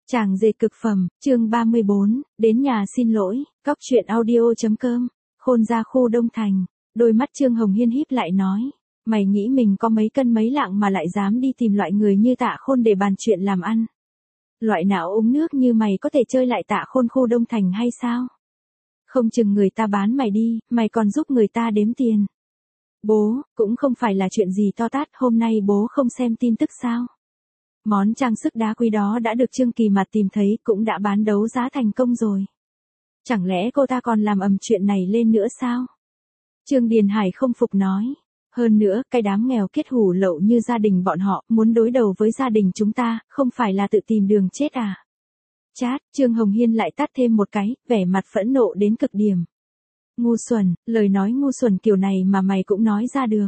Chàng dệt cực phẩm, chương 34, đến nhà xin lỗi, Cóc truyện audio.com, Khôn ra khu Đông Thành. Đôi mắt Trương Hồng Hiên híp lại nói, mày nghĩ mình có mấy cân mấy lạng mà lại dám đi tìm loại người như Tạ Khôn để bàn chuyện làm ăn. Loại não uống nước như mày có thể chơi lại Tạ Khôn khu Đông Thành hay sao? Không chừng người ta bán mày đi, mày còn giúp người ta đếm tiền. Bố, cũng không phải là chuyện gì to tát, hôm nay bố không xem tin tức sao? Món trang sức đá quý đó đã được Trương Kỳ Mạt tìm thấy, cũng đã bán đấu giá thành công rồi. Chẳng lẽ cô ta còn làm ầm chuyện này lên nữa sao? Trương Điền Hải không phục nói. Hơn nữa, cái đám nghèo kiết hủ lậu như gia đình bọn họ, muốn đối đầu với gia đình chúng ta, không phải là tự tìm đường chết à? Chát, Trương Hồng Hiên lại tát thêm một cái, vẻ mặt phẫn nộ đến cực điểm. Ngu xuẩn, lời nói ngu xuẩn kiểu này mà mày cũng nói ra được.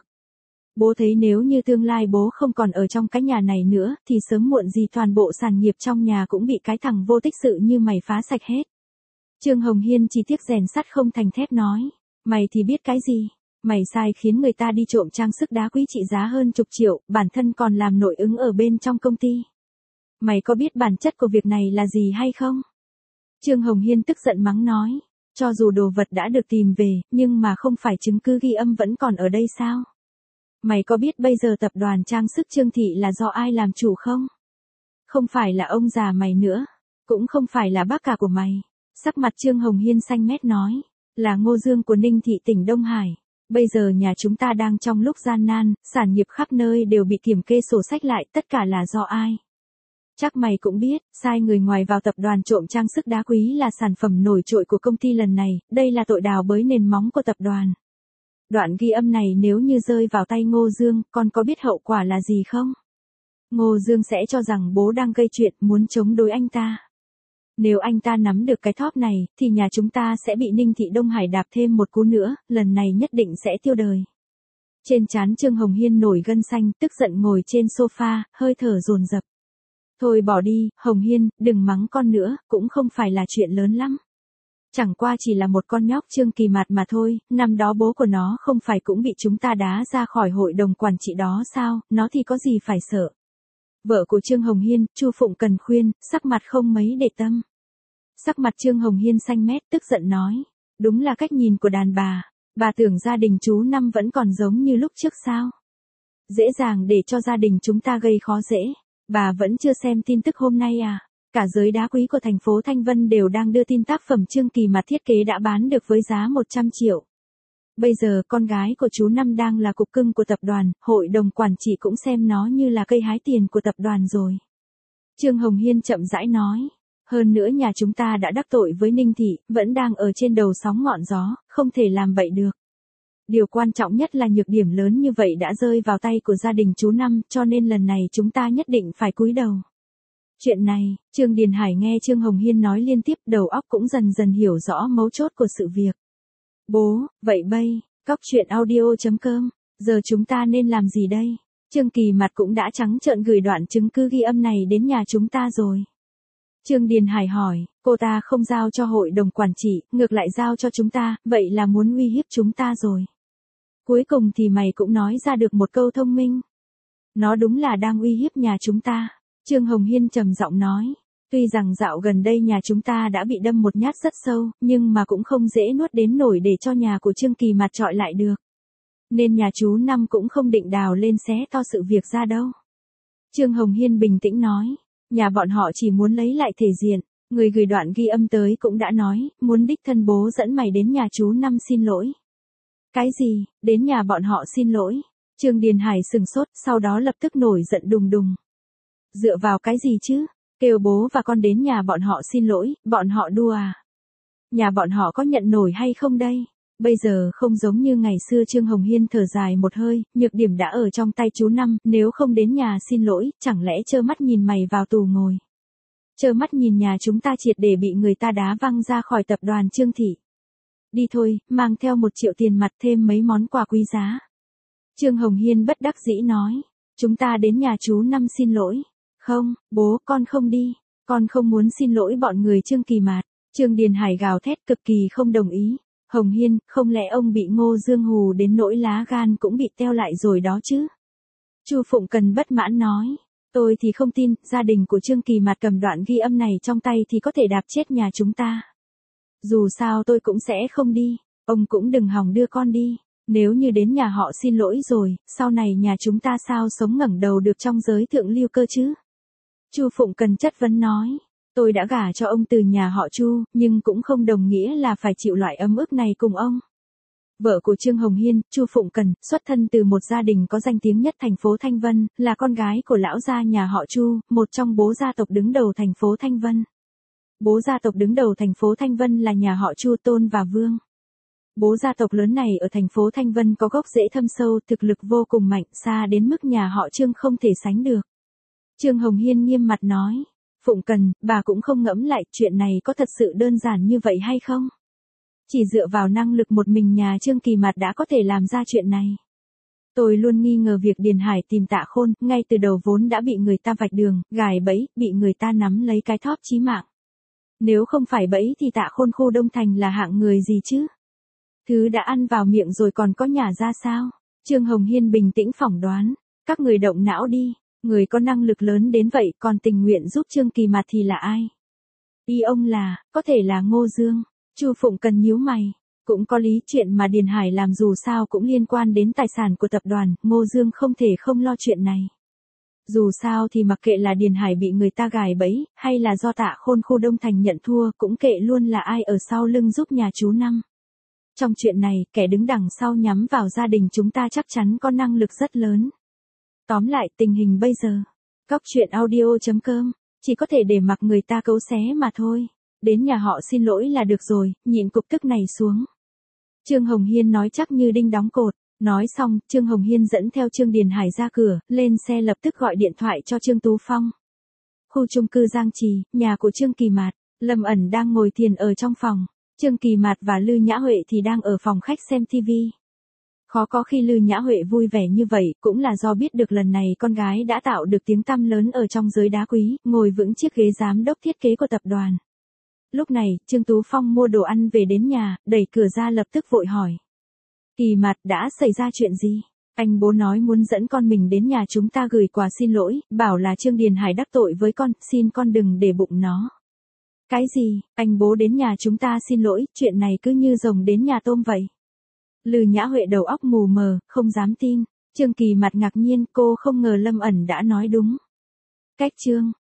Bố thấy nếu như tương lai bố không còn ở trong cái nhà này nữa, thì sớm muộn gì toàn bộ sản nghiệp trong nhà cũng bị cái thằng vô tích sự như mày phá sạch hết. Trương Hồng Hiên chỉ tiếc rèn sắt không thành thép nói, mày thì biết cái gì, mày sai khiến người ta đi trộm trang sức đá quý trị giá hơn chục triệu, bản thân còn làm nội ứng ở bên trong công ty. Mày có biết bản chất của việc này là gì hay không? Trương Hồng Hiên tức giận mắng nói, cho dù đồ vật đã được tìm về, nhưng mà không phải chứng cứ ghi âm vẫn còn ở đây sao? Mày có biết bây giờ tập đoàn trang sức Trương Thị là do ai làm chủ không? Không phải là ông già mày nữa, cũng không phải là bác cả của mày. Sắc mặt Trương Hồng Hiên xanh mét nói, là Ngô Dương của Ninh Thị tỉnh Đông Hải. Bây giờ nhà chúng ta đang trong lúc gian nan, sản nghiệp khắp nơi đều bị kiểm kê sổ sách lại, tất cả là do ai? Chắc mày cũng biết, sai người ngoài vào tập đoàn trộm trang sức đá quý là sản phẩm nổi trội của công ty lần này, đây là tội đào bới nền móng của tập đoàn. Đoạn ghi âm này nếu như rơi vào tay Ngô Dương, con có biết hậu quả là gì không? Ngô Dương sẽ cho rằng bố đang gây chuyện, muốn chống đối anh ta. Nếu anh ta nắm được cái thóp này, thì nhà chúng ta sẽ bị Ninh Thị Đông Hải đạp thêm một cú nữa, lần này nhất định sẽ tiêu đời. Trên trán Trương Hồng Hiên nổi gân xanh, tức giận ngồi trên sofa, hơi thở dồn dập. Thôi bỏ đi, Hồng Hiên, đừng mắng con nữa, cũng không phải là chuyện lớn lắm. Chẳng qua chỉ là một con nhóc Trương Kỳ Mạt mà thôi, năm đó bố của nó không phải cũng bị chúng ta đá ra khỏi hội đồng quản trị đó sao, nó thì có gì phải sợ. Vợ của Trương Hồng Hiên, Chu Phụng Cần khuyên, sắc mặt không mấy để tâm. Sắc mặt Trương Hồng Hiên xanh mét tức giận nói, đúng là cách nhìn của đàn bà tưởng gia đình chú Năm vẫn còn giống như lúc trước sao. Dễ dàng để cho gia đình chúng ta gây khó dễ, bà vẫn chưa xem tin tức hôm nay à? Cả giới đá quý của thành phố Thanh Vân đều đang đưa tin tác phẩm Trương Kỳ Mạt thiết kế đã bán được với giá 100 triệu. Bây giờ con gái của chú Năm đang là cục cưng của tập đoàn, hội đồng quản trị cũng xem nó như là cây hái tiền của tập đoàn rồi. Trương Hồng Hiên chậm rãi nói, hơn nữa nhà chúng ta đã đắc tội với Ninh Thị, vẫn đang ở trên đầu sóng ngọn gió, không thể làm bậy được. Điều quan trọng nhất là nhược điểm lớn như vậy đã rơi vào tay của gia đình chú Năm, cho nên lần này chúng ta nhất định phải cúi đầu. Chuyện này, Trương Điền Hải nghe Trương Hồng Hiên nói liên tiếp, đầu óc cũng dần dần hiểu rõ mấu chốt của sự việc. Bố, vậy Cóc truyện audio.com, giờ chúng ta nên làm gì đây? Trương Kỳ Mạt cũng đã trắng trợn gửi đoạn chứng cứ ghi âm này đến nhà chúng ta rồi. Trương Điền Hải hỏi, cô ta không giao cho hội đồng quản trị, ngược lại giao cho chúng ta, vậy là muốn uy hiếp chúng ta rồi. Cuối cùng thì mày cũng nói ra được một câu thông minh. Nó đúng là đang uy hiếp nhà chúng ta. Trương Hồng Hiên trầm giọng nói, tuy rằng dạo gần đây nhà chúng ta đã bị đâm một nhát rất sâu, nhưng mà cũng không dễ nuốt đến nổi để cho nhà của Trương Kỳ Mạt trọi lại được. Nên nhà chú Năm cũng không định đào lên xé to sự việc ra đâu. Trương Hồng Hiên bình tĩnh nói, nhà bọn họ chỉ muốn lấy lại thể diện, người gửi đoạn ghi âm tới cũng đã nói, muốn đích thân bố dẫn mày đến nhà chú Năm xin lỗi. Cái gì, đến nhà bọn họ xin lỗi? Trương Điền Hải sừng sốt, sau đó lập tức nổi giận đùng đùng. Dựa vào cái gì chứ? Kêu bố và con đến nhà bọn họ xin lỗi, bọn họ đùa à? Nhà bọn họ có nhận nổi hay không đây? Bây giờ không giống như ngày xưa. Trương Hồng Hiên thở dài một hơi, nhược điểm đã ở trong tay chú Năm, nếu không đến nhà xin lỗi, chẳng lẽ trơ mắt nhìn mày vào tù ngồi? Trơ mắt nhìn nhà chúng ta triệt để bị người ta đá văng ra khỏi tập đoàn Trương Thị. Đi thôi, mang theo 1 triệu tiền mặt thêm mấy món quà quý giá. Trương Hồng Hiên bất đắc dĩ nói, chúng ta đến nhà chú Năm xin lỗi. Không, bố, con không đi, con không muốn xin lỗi bọn người Trương Kỳ Mạt. Trương Điền Hải gào thét cực kỳ không đồng ý. Hồng Hiên, không lẽ ông bị Ngô Dương hù đến nỗi lá gan cũng bị teo lại rồi đó chứ? Chu Phụng Cần bất mãn nói, Tôi thì không tin, gia đình của Trương Kỳ Mạt cầm đoạn ghi âm này trong tay thì có thể đạp chết nhà chúng ta. Dù sao tôi cũng sẽ không đi, ông cũng đừng hòng đưa con đi. Nếu như đến nhà họ xin lỗi rồi, sau này nhà chúng ta sao sống ngẩng đầu được trong giới thượng lưu cơ chứ? Chu Phụng Cần chất vấn nói, tôi đã gả cho ông từ nhà họ Chu, nhưng cũng không đồng nghĩa là phải chịu loại ấm ức này cùng ông. Vợ của Trương Hồng Hiên, Chu Phụng Cần, xuất thân từ một gia đình có danh tiếng nhất thành phố Thanh Vân, là con gái của lão gia nhà họ Chu, một trong bố gia tộc đứng đầu thành phố Thanh Vân. Bố gia tộc đứng đầu thành phố Thanh Vân là nhà họ Chu Tôn và Vương. Bố gia tộc lớn này ở thành phố Thanh Vân có gốc rễ thâm sâu, thực lực vô cùng mạnh, xa đến mức nhà họ Trương không thể sánh được. Trương Hồng Hiên nghiêm mặt nói, Phụng Cần, bà cũng không ngẫm lại chuyện này có thật sự đơn giản như vậy hay không? Chỉ dựa vào năng lực một mình nhà Trương Kỳ Mạt đã có thể làm ra chuyện này. Tôi luôn nghi ngờ việc Điền Hải tìm Tạ Khôn, ngay từ đầu vốn đã bị người ta vạch đường, gài bẫy, bị người ta nắm lấy cái thóp chí mạng. Nếu không phải bẫy thì Tạ Khôn khu Đông Thành là hạng người gì chứ? Thứ đã ăn vào miệng rồi còn có nhả ra sao? Trương Hồng Hiên bình tĩnh phỏng đoán, các người động não đi, người có năng lực lớn đến vậy còn tình nguyện giúp Trương Kỳ Mạt thì là ai? Ý ông là, có thể là Ngô Dương. Chu Phụng Cần nhíu mày, cũng có lý, chuyện mà Điền Hải làm dù sao cũng liên quan đến tài sản của tập đoàn, Ngô Dương không thể không lo chuyện này. Dù sao thì mặc kệ là Điền Hải bị người ta gài bẫy, hay là do Tạ Khôn khu Đông Thành nhận thua, cũng kệ luôn là ai ở sau lưng giúp nhà chú Năm. Trong chuyện này, kẻ đứng đằng sau nhắm vào gia đình chúng ta chắc chắn có năng lực rất lớn. Tóm lại, tình hình bây giờ, Cóc truyện audio.com, chỉ có thể để mặc người ta cấu xé mà thôi. Đến nhà họ xin lỗi là được rồi, nhịn cục tức này xuống. Trương Hồng Hiên nói chắc như đinh đóng cột. Nói xong, Trương Hồng Hiên dẫn theo Trương Điền Hải ra cửa, lên xe lập tức gọi điện thoại cho Trương Tú Phong. Khu chung cư Giang Trì, nhà của Trương Kỳ Mạt, Lâm Ẩn đang ngồi thiền ở trong phòng. Trương Kỳ Mạt và Lư Nhã Huệ thì đang ở phòng khách xem TV. Khó có khi Lư Nhã Huệ vui vẻ như vậy, cũng là do biết được lần này con gái đã tạo được tiếng tăm lớn ở trong giới đá quý, ngồi vững chiếc ghế giám đốc thiết kế của tập đoàn. Lúc này, Trương Tú Phong mua đồ ăn về đến nhà, đẩy cửa ra lập tức vội hỏi. Kỳ Mạt, đã xảy ra chuyện gì? Anh bố nói muốn dẫn con mình đến nhà chúng ta gửi quà xin lỗi, bảo là Trương Điền Hải đắc tội với con, xin con đừng để bụng nó. Cái gì? Anh bố đến nhà chúng ta xin lỗi, chuyện này cứ như rồng đến nhà tôm vậy. Lư Nhã Huệ đầu óc mù mờ, không dám tin. Trương Kỳ Mạt ngạc nhiên, cô không ngờ Lâm Ẩn đã nói đúng. Cách Trương